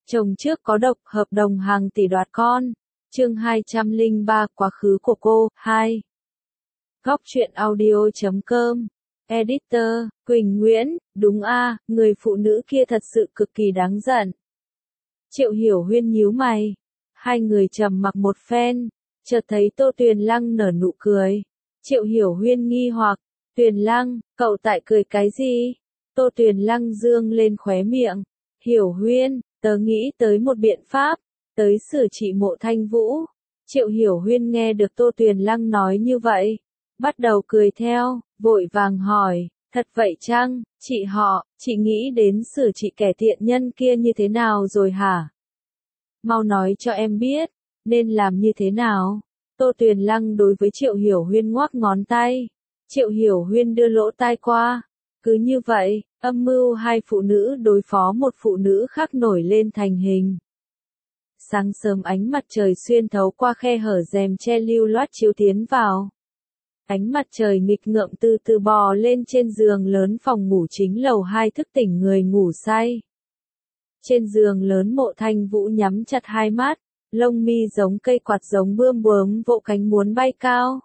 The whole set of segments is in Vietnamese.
Chồng trước có độc, hợp đồng hàng tỷ đoạt con. Chương 203, quá khứ của cô, 2. Góc truyện audio.com. Editor, Quỳnh Nguyễn, đúng a, người phụ nữ kia thật sự cực kỳ đáng giận. Triệu Hiểu Huyên nhíu mày. Hai người trầm mặc một phen, chợt thấy Tô Tuyền Lăng nở nụ cười. Triệu Hiểu Huyên nghi hoặc, Tuyền Lăng, cậu tại cười cái gì? Tô Tuyền Lăng dương lên khóe miệng. Hiểu Huyên, tớ nghĩ tới một biện pháp, tới xử trị Mộ Thanh Vũ. Triệu Hiểu Huyên nghe được Tô Tuyền Lăng nói như vậy, bắt đầu cười theo, vội vàng hỏi, thật vậy chăng, chị nghĩ đến xử trị kẻ tiện nhân kia như thế nào rồi hả? Mau nói cho em biết, nên làm như thế nào? Tô Tuyền Lăng đối với Triệu Hiểu Huyên ngoắc ngón tay. Triệu Hiểu Huyên đưa lỗ tai qua. Cứ như vậy, âm mưu hai phụ nữ đối phó một phụ nữ khác nổi lên thành hình. Sáng sớm ánh mặt trời xuyên thấu qua khe hở rèm che lưu loát chiếu tiến vào. Ánh mặt trời nghịch ngợm từ từ bò lên trên giường lớn phòng ngủ chính lầu 2 thức tỉnh người ngủ say. Trên giường lớn Mộ Thanh Vũ nhắm chặt hai mắt, lông mi giống cây quạt giống bươm bướm vỗ cánh muốn bay cao.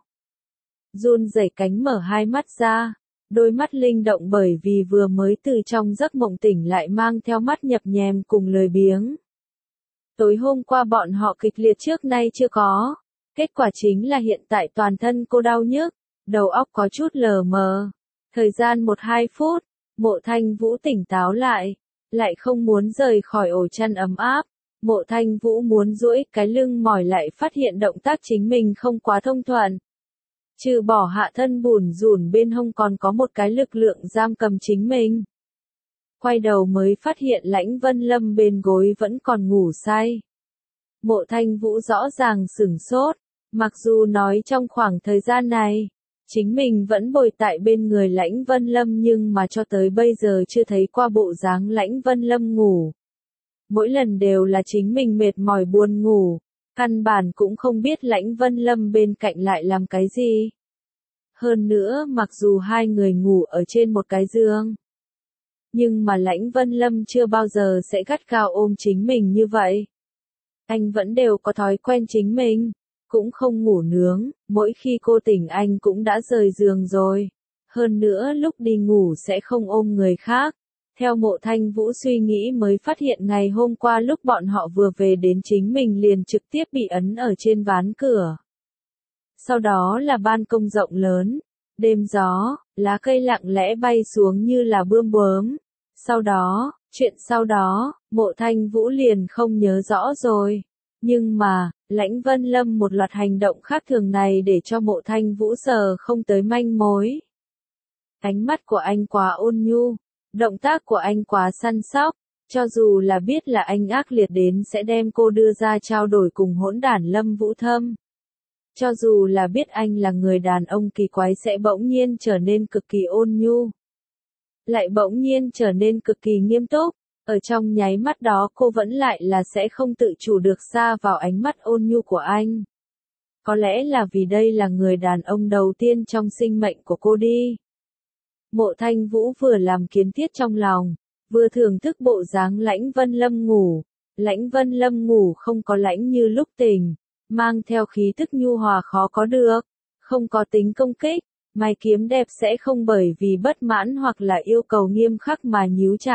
Run rẩy cánh mở hai mắt ra, đôi mắt linh động bởi vì vừa mới từ trong giấc mộng tỉnh lại mang theo mắt nhập nhèm cùng lười biếng. Tối hôm qua bọn họ kịch liệt trước nay chưa có. Kết quả chính là hiện tại toàn thân cô đau nhức, đầu óc có chút lờ mờ. Thời gian 1-2 phút, Mộ Thanh Vũ tỉnh táo lại không muốn rời khỏi ổ chăn ấm áp. Mộ Thanh Vũ muốn duỗi cái lưng mỏi lại phát hiện động tác chính mình không quá thông thuận. Trừ bỏ hạ thân bủn rủn bên hông còn có một cái lực lượng giam cầm chính mình. Quay đầu mới phát hiện Lãnh Vân Lâm bên gối vẫn còn ngủ say. Mộ Thanh Vũ rõ ràng sửng sốt, mặc dù nói trong khoảng thời gian này, chính mình vẫn bồi tại bên người Lãnh Vân Lâm nhưng mà cho tới bây giờ chưa thấy qua bộ dáng Lãnh Vân Lâm ngủ. Mỗi lần đều là chính mình mệt mỏi buồn ngủ, căn bản cũng không biết Lãnh Vân Lâm bên cạnh lại làm cái gì. Hơn nữa mặc dù hai người ngủ ở trên một cái giường, nhưng mà Lãnh Vân Lâm chưa bao giờ sẽ gắt gao ôm chính mình như vậy. Anh vẫn đều có thói quen chính mình, cũng không ngủ nướng, mỗi khi cô tỉnh anh cũng đã rời giường rồi. Hơn nữa lúc đi ngủ sẽ không ôm người khác. Theo Mộ Thanh Vũ suy nghĩ mới phát hiện ngày hôm qua lúc bọn họ vừa về đến chính mình liền trực tiếp bị ấn ở trên ván cửa. Sau đó là ban công rộng lớn, đêm gió, lá cây lặng lẽ bay xuống như là bươm bướm. Chuyện sau đó, Mộ Thanh Vũ liền không nhớ rõ rồi. Nhưng mà, Lãnh Vân Lâm một loạt hành động khác thường này để cho Mộ Thanh Vũ sờ không tới manh mối. Ánh mắt của anh quá ôn nhu, động tác của anh quá săn sóc, cho dù là biết là anh ác liệt đến sẽ đem cô đưa ra trao đổi cùng hỗn đản Lâm Vũ Thâm. Cho dù là biết anh là người đàn ông kỳ quái sẽ bỗng nhiên trở nên cực kỳ ôn nhu. Lại bỗng nhiên trở nên cực kỳ nghiêm túc, ở trong nháy mắt đó cô vẫn lại là sẽ không tự chủ được sa vào ánh mắt ôn nhu của anh. Có lẽ là vì đây là người đàn ông đầu tiên trong sinh mệnh của cô đi. Mộ Thanh Vũ vừa làm kiến thiết trong lòng, vừa thưởng thức bộ dáng Lãnh Vân Lâm ngủ. Lãnh Vân Lâm ngủ không có lãnh như lúc tỉnh, mang theo khí tức nhu hòa khó có được, không có tính công kích. Mày kiếm đẹp sẽ không bởi vì bất mãn hoặc là yêu cầu nghiêm khắc mà nhíu chặt.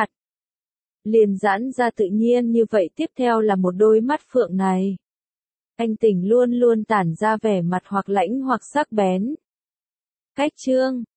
Liền giãn ra tự nhiên như vậy tiếp theo là một đôi mắt phượng này. Anh tỉnh luôn luôn tản ra vẻ mặt hoặc lãnh hoặc sắc bén. Cách chương